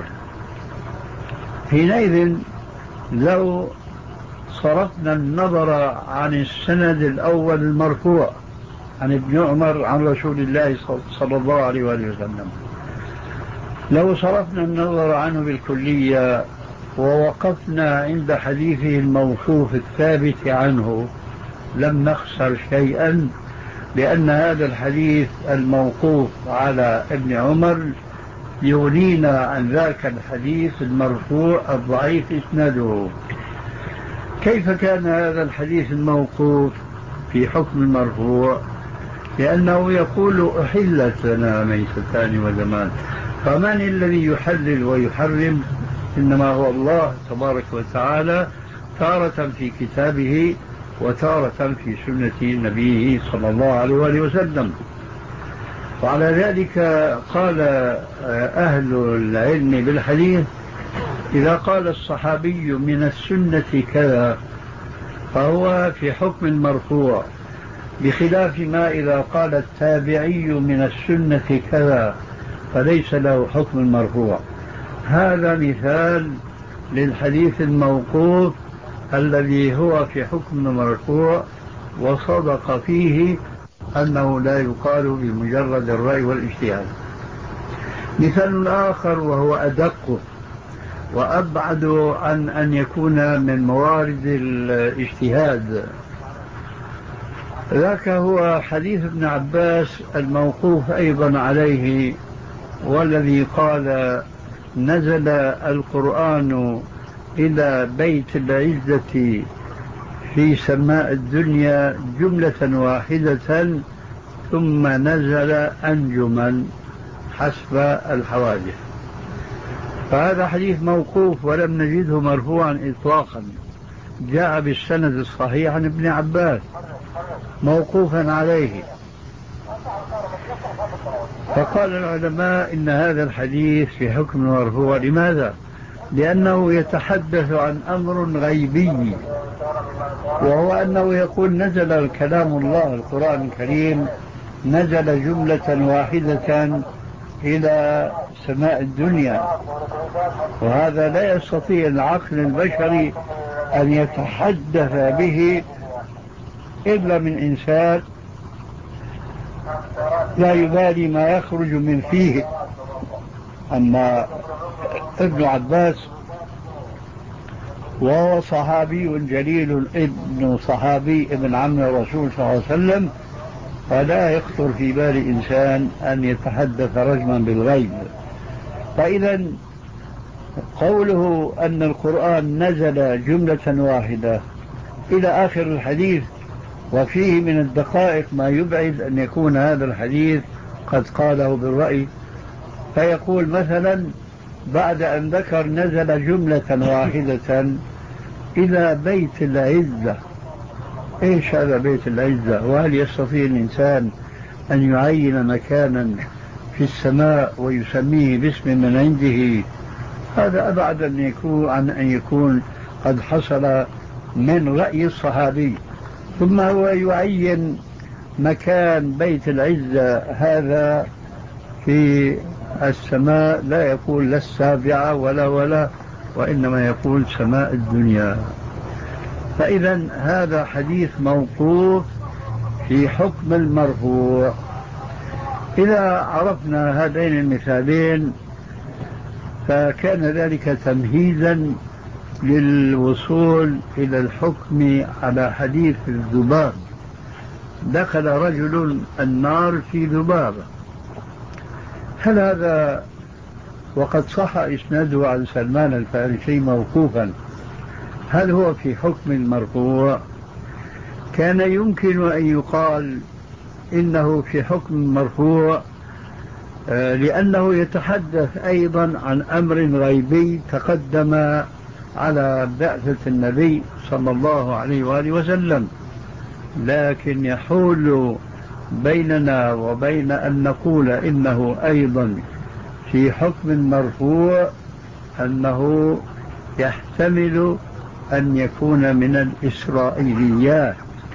حينئذ لو صرفنا النظر عن السند الأول المرفوع عن ابن عمر عن رسول الله صلى الله عليه وآله وسلم، لو صرفنا النظر عنه بالكلية ووقفنا عند حديثه الموقوف الثابت عنه، لم نخسر شيئا، لأن هذا الحديث الموقوف على ابن عمر يغنينا عن ذاك الحديث المرفوع الضعيف إسناده. كيف كان هذا الحديث الموقوف في حكم المرفوع؟ لأنه يقول أحلت لنا ميتتان ودمان، فمن الذي يحلل ويحرم؟ إنما هو الله تبارك وتعالى، تارة في كتابه وتارة في سنة نبيه صلى الله عليه وآله وسلم. وعلى ذلك قال أهل العلم بالحديث: إذا قال الصحابي من السنة كذا فهو في حكم المرفوع، بخلاف ما إذا قال التابعي من السنة كذا فليس له حكم المرفوع. هذا مثال للحديث الموقوف الذي هو في حكم المرفوع، وصدق فيه أنه لا يقال بمجرد الرأي والاجتهاد. مثال آخر وهو أدق وأبعد عن أن يكون من موارد الاجتهاد، ذاك هو حديث ابن عباس الموقوف أيضا عليه، والذي قال: نزل القرآن إلى بيت العزة في سماء الدنيا جملة واحدة ثم نزل أنجما حسب الحوادث. فهذا حديث موقوف ولم نجده مرفوعا إطلاقا، جاء بالسند الصحيح عن ابن عباس موقوفا عليه. فقال العلماء إن هذا الحديث في حكم المرفوع. لماذا؟ لأنه يتحدث عن أمر غيبي، وهو أنه يقول نزل كلام الله القرآن الكريم نزل جملة واحدة إلى سماء الدنيا، وهذا لا يستطيع العقل البشري أن يتحدث به إلا من إنسان لا يبالي ما يخرج من فيه. أما ابن عباس وهو صحابي جليل، ابن صحابي ابن عم الرسول صلى الله عليه وسلم، فلا يخطر في بال إنسان أن يتحدث رجما بالغيب. فإذا قوله أن القرآن نزل جملة واحدة إلى آخر الحديث، وفيه من الدقائق ما يبعد أن يكون هذا الحديث قد قاله بالرأي. فيقول مثلا بعد أن ذكر نزل جملة واحدة إلى بيت العزة، إيش هذا بيت العزة؟ وهل يستطيع الإنسان أن يعين مكانا في السماء ويسميه باسم من عنده؟ هذا أبعد أن يكون عن أن يكون قد حصل من رأي الصحابي. ثم هو يعين مكان بيت العزة هذا في السماء، لا يقول لا السابعة ولا ولا وإنما يقول سماء الدنيا. فإذا هذا حديث موقوف في حكم المرفوع. إذا عرفنا هذين المثالين فكان ذلك تمهيدا للوصول إلى الحكم على حديث الذباب. دخل رجل النار في ذبابة، هل هذا وقد صح إسناده عن سلمان الفارسي موقوفا، هل هو في حكم مرفوع؟ كان يمكن أن يقال إنه في حكم مرفوع لأنه يتحدث أيضا عن أمر غيبي تقدم على بعثة النبي صلى الله عليه وآله وسلم، لكن يحول بيننا وبين أن نقول إنه أيضا في حكم مرفوع أنه يحتمل أن يكون من الإسرائيليات،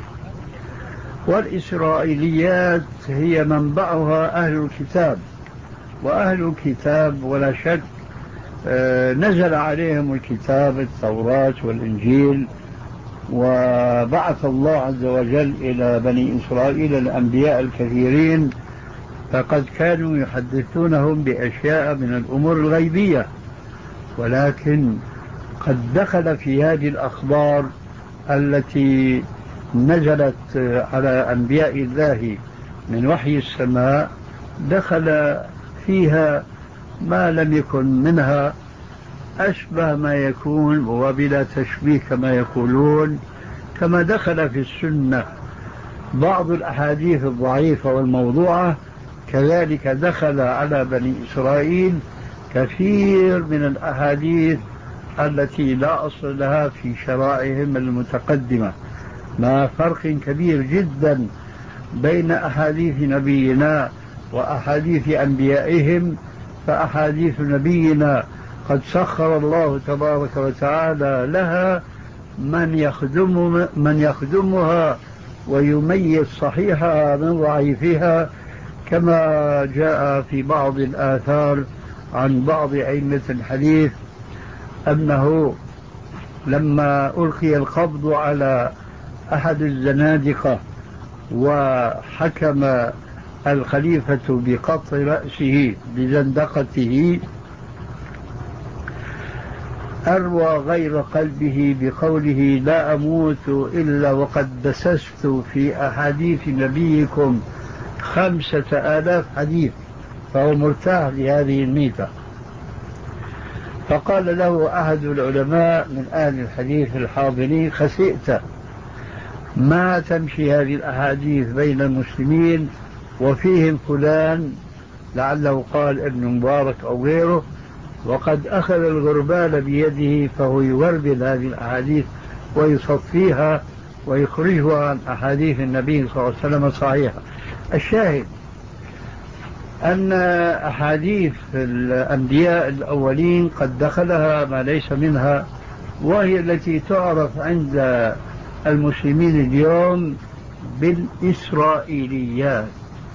والإسرائيليات هي منبعها أهل الكتاب، وأهل الكتاب ولا شك نزل عليهم الكتاب التوراة والإنجيل، وبعث الله عز وجل إلى بني إسرائيل الأنبياء الكثيرين، فقد كانوا يحدثونهم بأشياء من الأمور الغيبية، ولكن قد دخل في هذه الأخبار التي نزلت على أنبياء الله من وحي السماء، دخل فيها ما لم يكن منها أشبه ما يكون وبلا تشبيه كما يقولون، كما دخل في السنة بعض الأحاديث الضعيفة والموضوعة، كذلك دخل على بني إسرائيل كثير من الأحاديث التي لا أصل لها في شرائعهم المتقدمة، مع فرق كبير جدا بين أحاديث نبينا وأحاديث أنبيائهم. فأحاديث نبينا قد سخر الله تبارك وتعالى لها من يخدم من يخدمها ويميز صحيحها من ضعيفها، كما جاء في بعض الآثار عن بعض أئمة الحديث أنه لما ألقي القبض على أحد الزنادقة وحكم الخليفة بقطع رأسه بزندقته، أروى غير قلبه بقوله لا أموت إلا وقد دسست في أحاديث نبيكم خمسة آلاف حديث، فهو مرتاح لهذه الميتة. فقال له أحد العلماء من أهل الحديث الحاضرين خسئت، ما تمشي هذه الأحاديث بين المسلمين وفيهم فلان، لعله قال ابن مبارك أو غيره، وقد أخذ الغربال بيده فهو يغربل هذه الأحاديث ويصفيها ويخرجها عن أحاديث النبي صلى الله عليه وسلم صحيحة. الشاهد أن أحاديث الأنبياء الأولين قد دخلها ما ليس منها، وهي التي تعرف عند المسلمين اليوم بالإسرائيليات.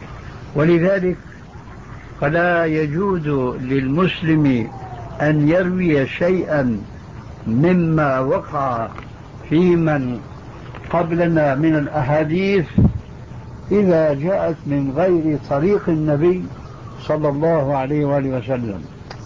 ولذلك فلا يجوز للمسلم أن يروي شيئا مما وقع في من قبلنا من الأحاديث إذا جاءت من غير طريق النبي صلى الله عليه وآله وسلم.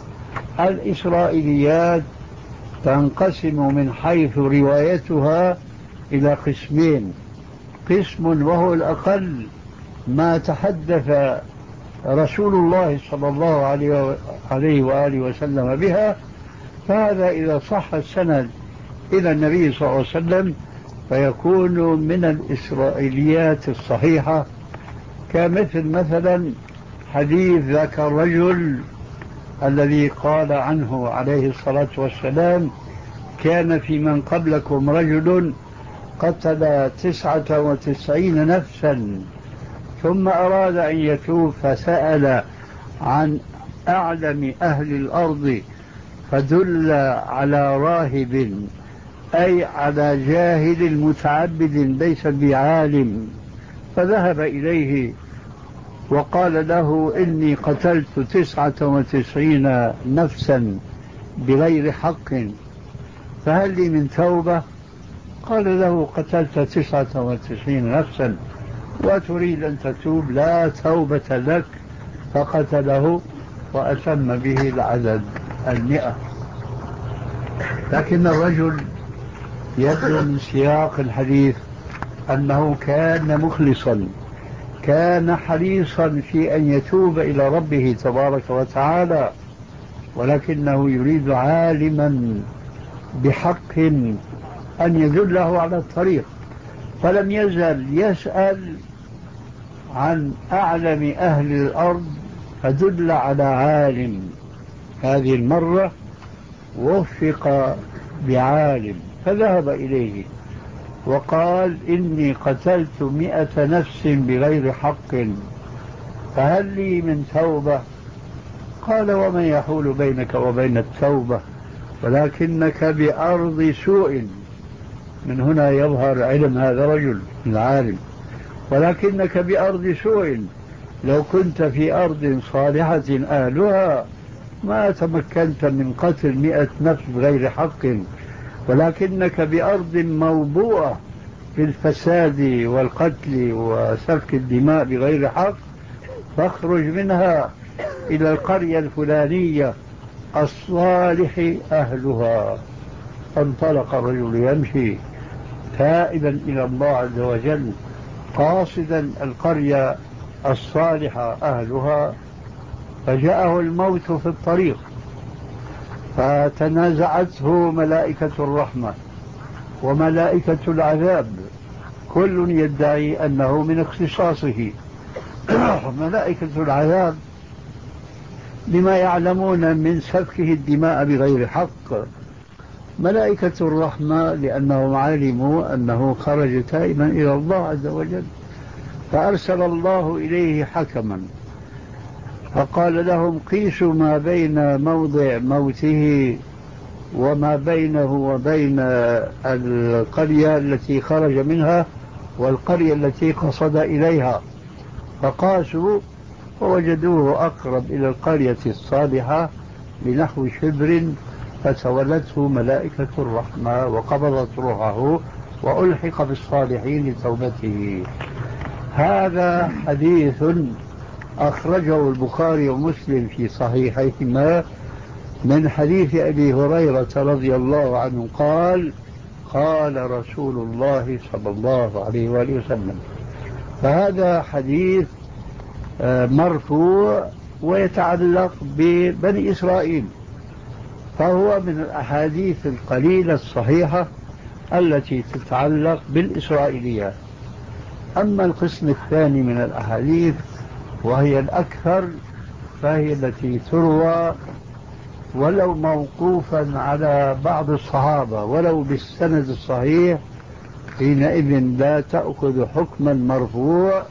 الإسرائيليات تنقسم من حيث روايتها إلى قسمين: قسم وهو الأقل ما تحدث رسول الله صلى الله عليه وآله وسلم بها، فهذا إذا صح السند إلى النبي صلى الله عليه وسلم فيكون من الإسرائيليات الصحيحة، كمثل مثلا حديث ذاك الرجل الذي قال عنه عليه الصلاة والسلام كان في من قبلكم رجل قتل تسعة وتسعين نفسا ثم أراد أن يتوب فسأل عن أعلم أهل الأرض فدل على راهب، أي على جاهل متعبد ليس بعالم، فذهب إليه وقال له إني قتلت تسعة وتسعين نفسا بغير حق فهل لي من توبة؟ قال له قتلت تسعة وتسعين نفسا وتريد أن تتوب، لا توبة لك فقتله وأتم به العدد المئة. لكن الرجل يبدو من سياق الحديث أنه كان مخلصا، كان حريصا في أن يتوب إلى ربه تبارك وتعالى، ولكنه يريد عالما بحق أن يدله على الطريق، فلم يزل يسأل عن أعلم أهل الأرض فدل على عالم. هذه المرة وفق بعالم فذهب إليه وقال: إني قتلت مئة نفس بغير حق فهل لي من توبة؟ قال: ومن يحول بينك وبين التوبة ولكنك بأرض سوء. من هنا يظهر علم هذا الرجل العالم. ولكنك بأرض سوء، لو كنت في أرض صالحة أهلها ما تمكنت من قتل مئة نفس بغير حق، ولكنك بأرض موبوءة في الفساد والقتل وسفك الدماء بغير حق، فاخرج منها إلى القرية الفلانية الصالح أهلها. فانطلق الرجل يمشي تائبا إلى الله عز وجل قاصدا القرية الصالحة أهلها، فجاءه الموت في الطريق فتنازعته ملائكة الرحمة وملائكة العذاب، كل يدعي أنه من اختصاصه. ملائكة العذاب لما يعلمون من سفكه الدماء بغير حق، ملائكة الرحمة لأنهم علموا أنه خرج تائبا إلى الله عز وجل، فأرسل الله إليه حكما فقال لهم: قيسوا ما بين موضع موته وما بينه وبين القرية التي خرج منها والقرية التي قصد إليها، فقاسوا فوجدوه أقرب إلى القرية الصالحة بنحو شبر، فتولته ملائكة الرحمة وقبضت روحه وألحق بالصالحين لتوبته. هذا حديث أخرجه البخاري ومسلم في صحيحيهما من حديث أبي هريرة رضي الله عنه قال: قال رسول الله صلى الله عليه وآله وسلم. فهذا حديث مرفوع ويتعلق ببني إسرائيل، فهو من الأحاديث القليلة الصحيحة التي تتعلق بالإسرائيليات. أما القسم الثاني من الأحاديث وهي الأكثر فهي التي تروى ولو موقوفا على بعض الصحابة ولو بالسند الصحيح، حينئذ لا تأخذ حكما مرفوع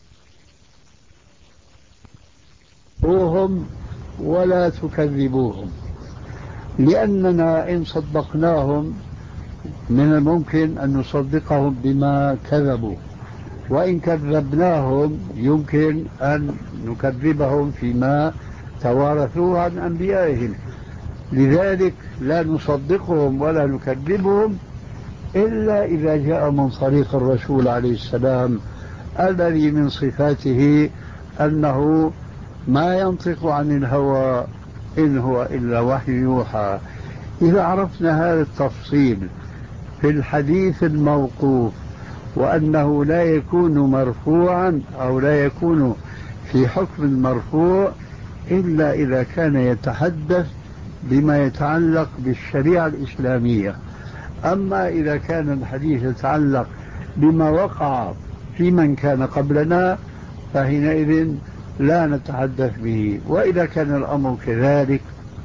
ولا تكذبوهم، لأننا إن صدقناهم من الممكن أن نصدقهم بما كذبوا، وإن كذبناهم يمكن أن نكذبهم فيما توارثوه عن أنبيائهم. لذلك لا نصدقهم ولا نكذبهم إلا إذا جاء من طريق الرسول عليه السلام الذي من صفاته أنه ما ينطق عن الهوى إن هو إلا وحي يوحى. إذا عرفنا هذا التفصيل في الحديث الموقوف وأنه لا يكون مرفوعا أو لا يكون في حكم مرفوع إلا إذا كان يتحدث بما يتعلق بالشريعة الإسلامية. أما إذا كان الحديث يتعلق بما وقع في من كان قبلنا فحينئذ لا نتحدث به. وإذا كان الأمر كذلك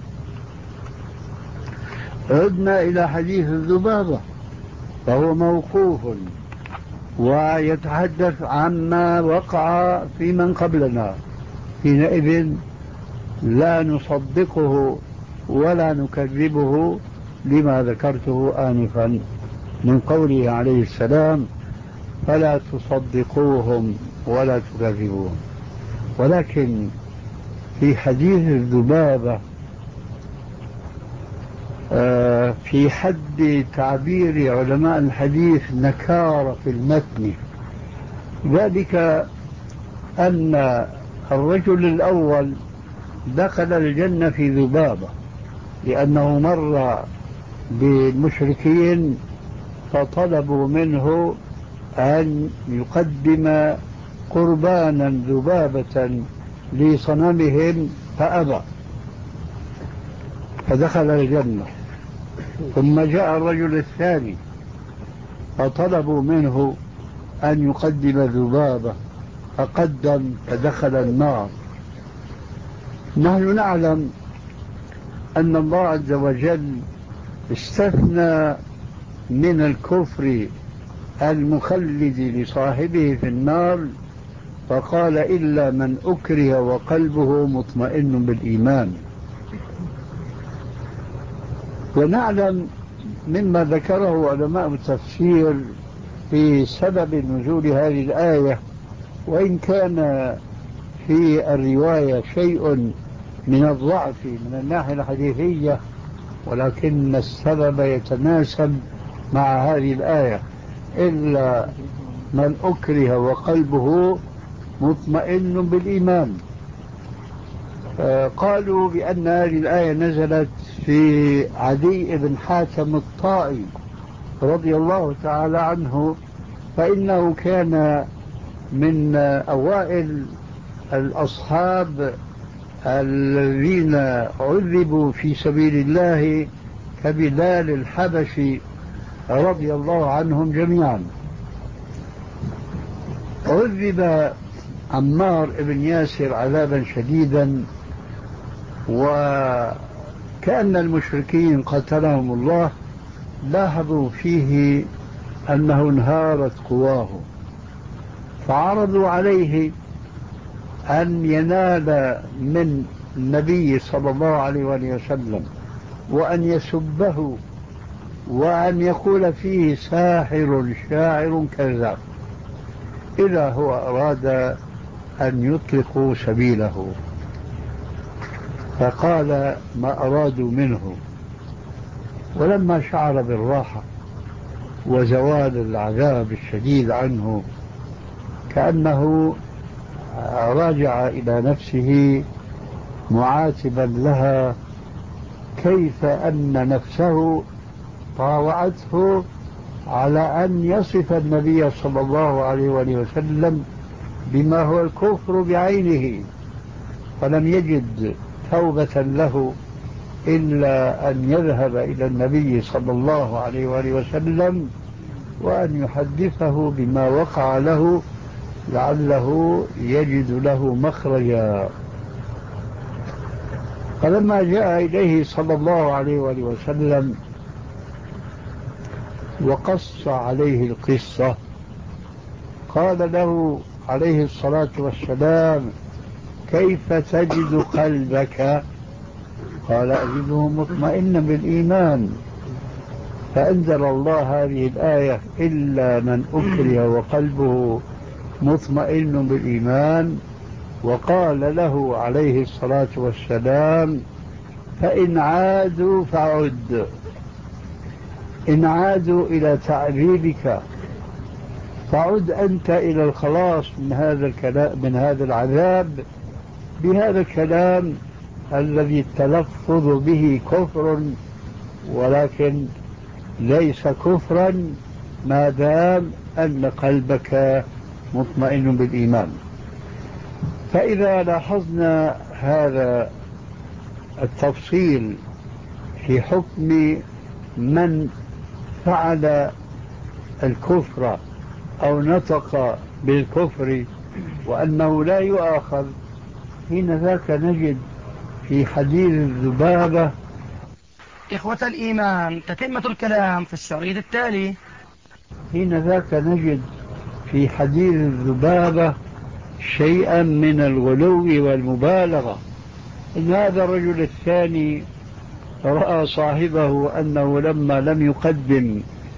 عدنا إلى حديث الذبابة فهو موقوف ويتحدث عما وقع في من قبلنا، حينئذ لا نصدقه ولا نكذبه لما ذكرته آنفا من قوله عليه السلام: فلا تصدقوهم ولا تكذبوهم. ولكن في حديث الذبابة في حد تعبير علماء الحديث نكارة في المتن، ذلك أن الرجل الأول دخل الجنة في ذبابة لأنه مر بالمشركين فطلبوا منه أن يقدم قربانا ذبابة لصنمهم فأبى فدخل الجنة. ثم جاء الرجل الثاني فطلبوا منه أن يقدم ذبابة فقدم فدخل النار. نحن نعلم أن الله عز وجل استثنى من الكفر المخلد لصاحبه في النار فقال إلا من أكره وقلبه مطمئن بالإيمان. ونعلم مما ذكره علماء التفسير في سبب نزول هذه الآية، وإن كان في الرواية شيء من الضعف من الناحية الحديثية، ولكن السبب يتناسب مع هذه الآية إلا من أكره وقلبه مطمئن بالإيمان. قالوا بأن هذه الآية نزلت في عدي بن حاتم الطائي رضي الله تعالى عنه، فإنه كان من أوائل الأصحاب الذين عذبوا في سبيل الله كبلال الحبشي رضي الله عنهم جميعا. عذب عمار بن ياسر عذابا شديدا، وكأن المشركين قتلهم الله لاحظوا فيه أنه انهارت قواه، فعرضوا عليه أن ينال من النبي صلى الله عليه وسلم وأن يسبه وأن يقول فيه ساحر شاعر كذاب إذا هو أراد أن يطلقوا سبيله. فقال ما أرادوا منه، ولما شعر بالراحة وزوال العذاب الشديد عنه كأنه راجع إلى نفسه معاتبا لها كيف أن نفسه طاوعته على أن يصف النبي صلى الله عليه وسلم بما هو الكفر بعينه، فلم يجد توبة له إلا أن يذهب إلى النبي صلى الله عليه وسلم وأن يحدثه بما وقع له لعله يجد له مخرجا. فلما جاء إليه صلى الله عليه وسلم وقص عليه القصة قال له عليه الصلاة والسلام كيف تجد قلبك؟ قال أجده مطمئنا بالإيمان. فأنزل الله هذه الآية إلا من أكره وقلبه مطمئن بالإيمان، وقال له عليه الصلاة والسلام فإن عادوا فعد، إن عادوا إلى تعذيبك فعد أنت إلى الخلاص من هذا الكلام من هذا العذاب بهذا الكلام الذي التلفظ به كفر، ولكن ليس كفرا ما دام أن قلبك مطمئن بالإيمان. فإذا لاحظنا هذا التفصيل في حكم من فعل الكفر أو نطق بالكفر وأنه لا يؤاخذ، حين ذاك نجد في حديث الذبابة. إخوة الإيمان، تتمة الكلام في الشريط التالي. حين ذاك نجد في حديث الذبابة شيئا من الغلو والمبالغة. إن هذا الرجل الثاني رأى صاحبه أنه لما لم يقدم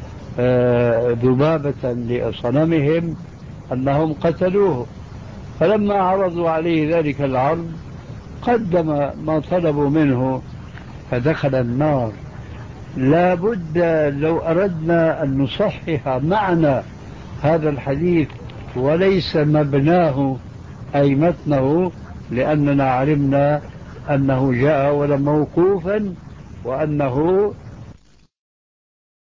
ذبابة لصنمهم أنهم قتلوه، فلما عرضوا عليه ذلك العرض قدم ما طلبوا منه فدخل النار. لا بد لو أردنا أن نصحح معنى هذا الحديث وليس مبناه أي متنه لأننا علمنا أنه جاء أولا موقوفا وأنه